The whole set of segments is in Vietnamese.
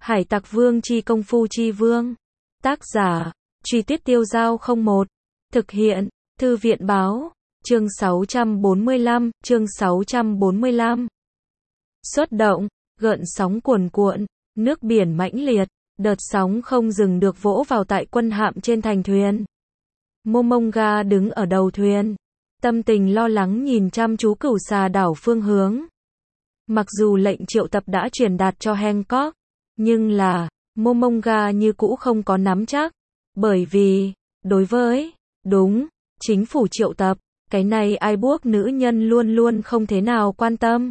Hải Tặc Vương chi công phu chi vương. Tác giả, Truy Tuyết Tiêu Giao 01. Thực hiện, Thư viện Báo. Chương 645, chương 645. Xuất động, gợn sóng cuồn cuộn, nước biển mãnh liệt, đợt sóng không dừng được vỗ vào tại quân hạm trên thành thuyền. Momonga đứng ở đầu thuyền, tâm tình lo lắng nhìn chăm chú Cửu Xà đảo phương hướng. Mặc dù lệnh triệu tập đã truyền đạt cho Hancock, nhưng là, Momonga như cũ không có nắm chắc, bởi vì, đối với, chính phủ triệu tập, cái này ai buộc nữ nhân luôn luôn không thế nào quan tâm.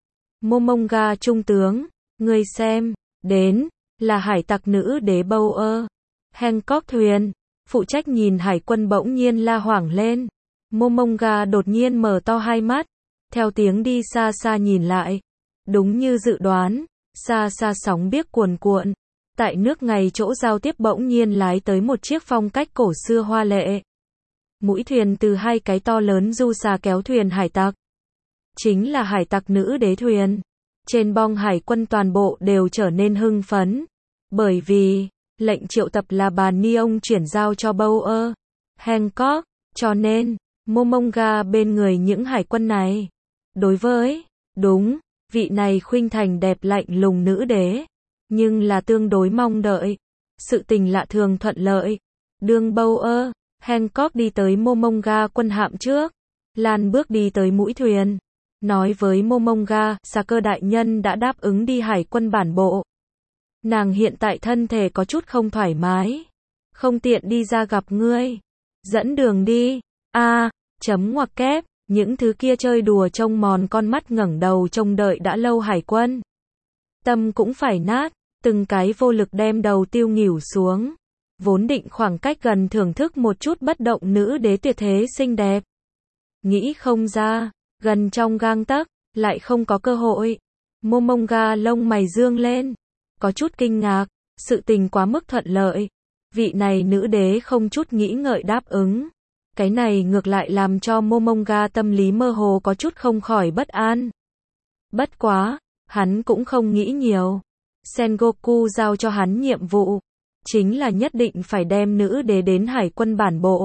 Momonga trung tướng, ngươi xem, đến, là hải tặc nữ đế Bauer. Hancock thuyền, phụ trách nhìn hải quân bỗng nhiên la hoảng lên. Momonga đột nhiên mở to hai mắt, theo tiếng đi xa xa nhìn lại. Đúng như dự đoán, xa xa sóng biếc cuồn cuộn. Tại nước ngày chỗ giao tiếp bỗng nhiên lái tới một chiếc phong cách cổ xưa hoa lệ. Mũi thuyền từ hai cái to lớn du xà kéo thuyền hải tặc. Chính là hải tặc nữ đế thuyền. Trên bong hải quân toàn bộ đều trở nên hưng phấn. Bởi vì, lệnh triệu tập là bà Niong chuyển giao cho Bauer, Hancock, cho nên, Momonga bên người những hải quân này. Đối với, vị này khuynh thành đẹp lạnh lùng nữ đế, nhưng là tương đối mong đợi. Sự tình lạ thường thuận lợi. Đương Bauer, Hancock đi tới Momonga quân hạm trước. Lan bước đi tới mũi thuyền. Nói với Momonga, xà cơ đại nhân đã đáp ứng đi hải quân bản bộ. Nàng hiện tại thân thể có chút không thoải mái. Không tiện đi ra gặp ngươi. Dẫn đường đi. Chấm ngoặc kép. Những thứ kia chơi đùa trông mòn con mắt ngẩng đầu trông đợi đã lâu hải quân. Tâm cũng phải nát. Từng cái vô lực đem đầu tiêu nghỉu xuống. Vốn định khoảng cách gần thưởng thức một chút bất động nữ đế tuyệt thế xinh đẹp. Nghĩ không ra, gần trong gang tấc, lại không có cơ hội. Momonga lông mày dương lên. Có chút kinh ngạc, sự tình quá mức thuận lợi. Vị này nữ đế không chút nghĩ ngợi đáp ứng. Cái này ngược lại làm cho Momonga tâm lý mơ hồ có chút không khỏi bất an. Bất quá, hắn cũng không nghĩ nhiều. Sengoku giao cho hắn nhiệm vụ, chính là nhất định phải đem nữ đế đến hải quân bản bộ.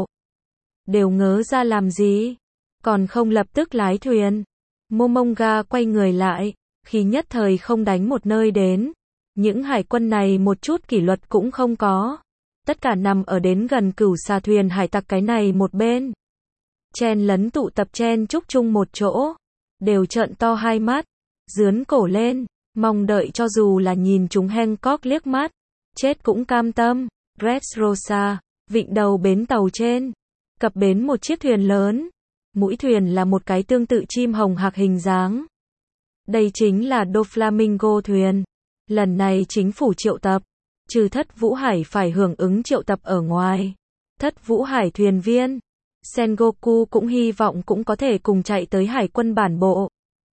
Đều ngớ ra làm gì? Còn không lập tức lái thuyền. Momonga quay người lại, khi nhất thời không đánh một nơi đến. Những hải quân này một chút kỷ luật cũng không có. Tất cả nằm ở đến gần Cửu Xà thuyền hải tặc cái này một bên. Chen lấn tụ tập chen chúc chung một chỗ. Đều trợn to hai mắt. Dướn cổ lên. Mong đợi cho dù là nhìn chúng Hancock liếc mắt. Chết cũng cam tâm. Dressrosa, vịnh đầu bến tàu trên. Cập bến một chiếc thuyền lớn. Mũi thuyền là một cái tương tự chim hồng hạc hình dáng. Đây chính là Doflamingo thuyền. Lần này chính phủ triệu tập. Trừ Thất Vũ Hải phải hưởng ứng triệu tập ở ngoài. Thất Vũ Hải thuyền viên. Sengoku cũng hy vọng cũng có thể cùng chạy tới hải quân bản bộ.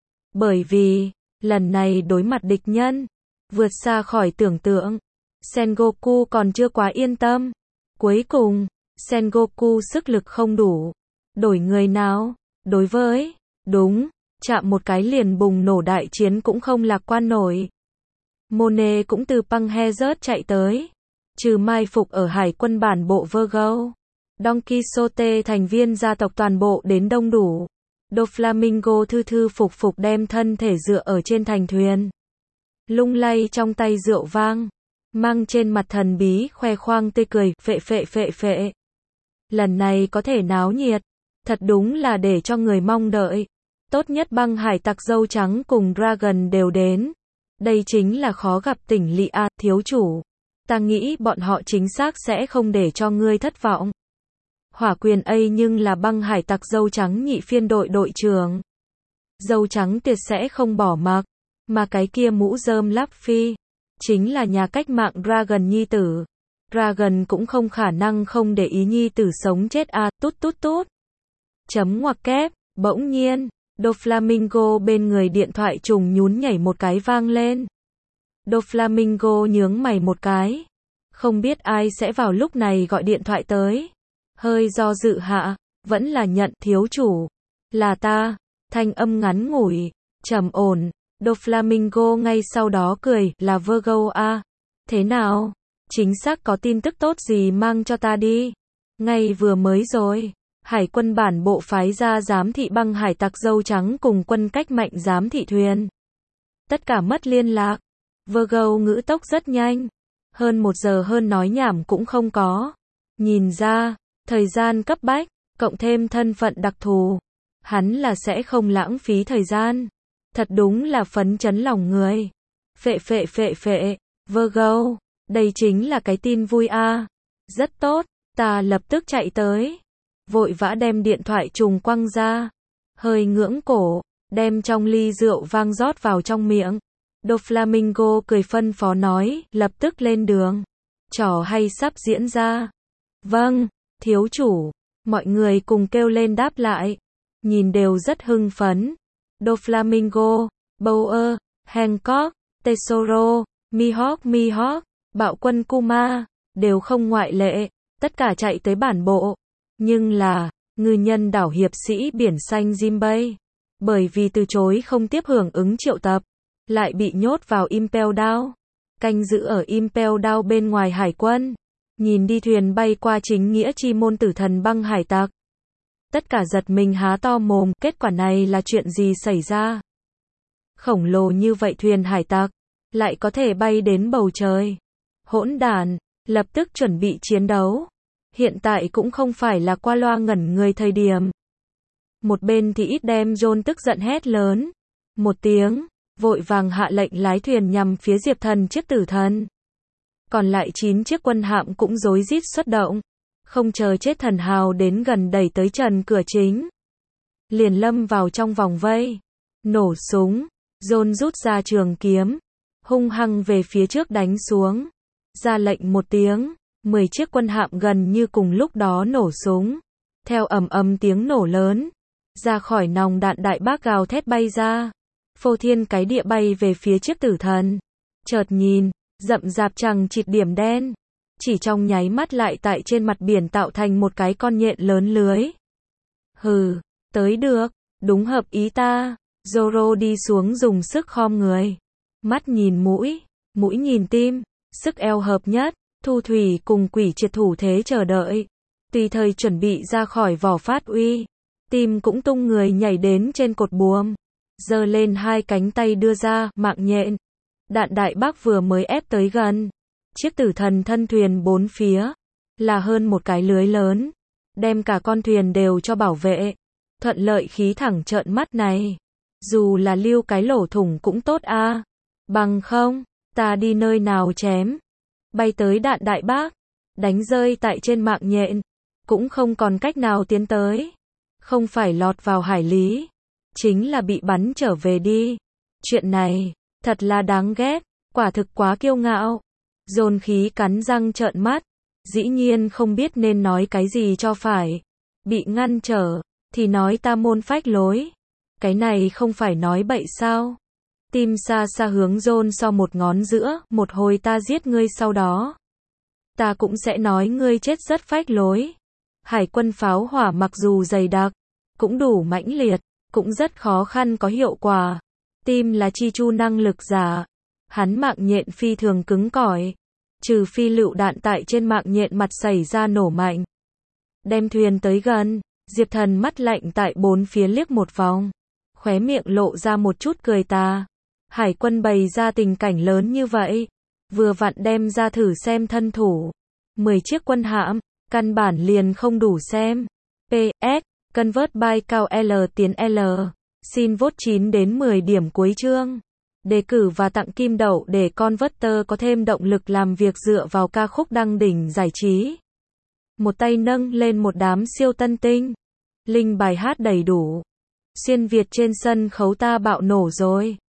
Bởi vì, lần này đối mặt địch nhân. Vượt xa khỏi tưởng tượng. Sengoku còn chưa quá yên tâm. Cuối cùng, Sengoku sức lực không đủ. Đổi người nào? Đối với, chạm một cái liền bùng nổ đại chiến cũng không lạc quan nổi. Mone cũng từ Panghezert chạy tới. Trừ mai phục ở hải quân bản bộ Virgo. Don Quixote thành viên gia tộc toàn bộ đến đông đủ. Doflamingo thư thư phục phục đem thân thể dựa ở trên thành thuyền. Lung lay trong tay rượu vang. Mang trên mặt thần bí khoe khoang tươi cười, phệ. Lần này có thể náo nhiệt. Thật đúng là để cho người mong đợi. Tốt nhất băng hải tặc dâu trắng cùng Dragon đều đến. Đây chính là khó gặp tỉnh lỵ a, thiếu chủ. Ta nghĩ bọn họ chính xác sẽ không để cho ngươi thất vọng. Hỏa quyền A nhưng là băng hải tặc dâu trắng nhị phiên đội đội trưởng. Dâu trắng tuyệt sẽ không bỏ mặc. Mà cái kia mũ rơm Luffy. Chính là nhà cách mạng Dragon nhi tử. Dragon cũng không khả năng không để ý nhi tử sống chết a, tút. Chấm ngoặc kép, bỗng nhiên. Doflamingo bên người điện thoại trùng nhún nhảy một cái vang lên. Doflamingo nhướng mày một cái. Không biết ai sẽ vào lúc này gọi điện thoại tới. Hơi do dự hạ, vẫn là nhận, thiếu chủ. Là ta. Thanh âm ngắn ngủi, trầm ổn. Doflamingo ngay sau đó cười, là Virgo a. Thế nào? Chính xác có tin tức tốt gì mang cho ta đi? Ngay vừa mới rồi. Hải quân bản bộ phái ra giám thị băng hải tặc dâu trắng cùng quân cách mạnh giám thị thuyền. Tất cả mất liên lạc. Virgo ngữ tốc rất nhanh. Hơn 1 giờ hơn nói nhảm cũng không có. Nhìn ra, thời gian cấp bách, cộng thêm thân phận đặc thù. Hắn là sẽ không lãng phí thời gian. Thật đúng là phấn chấn lòng người. Phệ, Virgo, đây chính là cái tin vui a. Rất tốt, ta lập tức chạy tới. Vội vã đem điện thoại trùng quăng ra. Hơi ngưỡng cổ, đem trong ly rượu vang rót vào trong miệng. Doflamingo cười phân phó nói, lập tức lên đường. Trò hay sắp diễn ra. Vâng, thiếu chủ. Mọi người cùng kêu lên đáp lại. Nhìn đều rất hưng phấn. Doflamingo, Bauer, Hancock, Tesoro, Mihawk, Bạo quân Kuma, đều không ngoại lệ, tất cả chạy tới bản bộ. Nhưng là, ngư nhân đảo hiệp sĩ biển xanh Jinbei, bởi vì từ chối không tiếp hưởng ứng triệu tập, lại bị nhốt vào Impel Down, canh giữ ở Impel Down bên ngoài hải quân. Nhìn đi thuyền bay qua chính nghĩa chi môn tử thần băng hải tặc. Tất cả giật mình há to mồm, kết quả này là chuyện gì xảy ra? Khổng lồ như vậy thuyền hải tặc, lại có thể bay đến bầu trời. Hỗn đản, lập tức chuẩn bị chiến đấu. Hiện tại cũng không phải là qua loa ngẩn người thời điểm. Một bên thì ít đem John tức giận hét lớn. Một tiếng, vội vàng hạ lệnh lái thuyền nhằm phía Diệp Thần chiếc tử thần. Còn lại 9 chiếc quân hạm cũng rối rít xuất động. Không chờ chết thần hào đến gần đẩy tới trần cửa chính. Liền lâm vào trong vòng vây. Nổ súng. John rút ra trường kiếm. Hung hăng về phía trước đánh xuống. Ra lệnh một tiếng. 10 chiếc quân hạm gần như cùng lúc đó nổ súng. Theo ầm ầm tiếng nổ lớn. Ra khỏi nòng đạn đại bác gào thét bay ra. Phô thiên cái địa bay về phía chiếc tử thần. Chợt nhìn, rậm rạp chằng chịt điểm đen. Chỉ trong nháy mắt lại tại trên mặt biển tạo thành một cái con nhện lớn lưới. Hừ, tới được, đúng hợp ý ta. Zoro đi xuống dùng sức khom người. Mắt nhìn mũi, mũi nhìn tim, sức eo hợp nhất. Thu Thủy cùng Quỷ Triệt thủ thế chờ đợi. Tùy thời chuẩn bị ra khỏi vỏ phát uy. Tim cũng tung người nhảy đến trên cột buồm. Giơ lên hai cánh tay đưa ra, mạng nhện. Đạn đại bác vừa mới ép tới gần. Chiếc tử thần thân thuyền bốn phía. Là hơn một cái lưới lớn. Đem cả con thuyền đều cho bảo vệ. Thuận lợi khí thẳng trợn mắt này. Dù là lưu cái lỗ thủng cũng tốt a. Bằng không, ta đi nơi nào chém. Bay tới đạn đại bác. Đánh rơi tại trên mạng nhện. Cũng không còn cách nào tiến tới. Không phải lọt vào hải lý. Chính là bị bắn trở về đi. Chuyện này, thật là đáng ghét. Quả thực quá kiêu ngạo. Dồn khí cắn răng trợn mắt. Dĩ nhiên không biết nên nói cái gì cho phải. Bị ngăn trở, thì nói ta môn phách lối. Cái này không phải nói bậy sao? Tim xa xa hướng John so một ngón giữa, một hồi ta giết ngươi sau đó. Ta cũng sẽ nói ngươi chết rất phách lối. Hải quân pháo hỏa mặc dù dày đặc, cũng đủ mãnh liệt, cũng rất khó khăn có hiệu quả. Tim là chi chu năng lực giả. Hắn mạng nhện phi thường cứng cỏi. Trừ phi lựu đạn tại trên mạng nhện mặt xảy ra nổ mạnh. Đem thuyền tới gần, Diệp Thần mắt lạnh tại bốn phía liếc một vòng. Khóe miệng lộ ra một chút cười tà. Hải quân bày ra tình cảnh lớn như vậy. Vừa vặn đem ra thử xem thân thủ. 10 chiếc quân hạm, căn bản liền không đủ xem. PS, convert by cao L tiến L. Xin vote 9 đến 10 điểm cuối chương. Đề cử và tặng kim đậu để Converter có thêm động lực làm việc dựa vào ca khúc đăng đỉnh giải trí. Một tay nâng lên một đám siêu tân tinh. Linh bài hát đầy đủ. Xuyên Việt trên sân khấu ta bạo nổ rồi.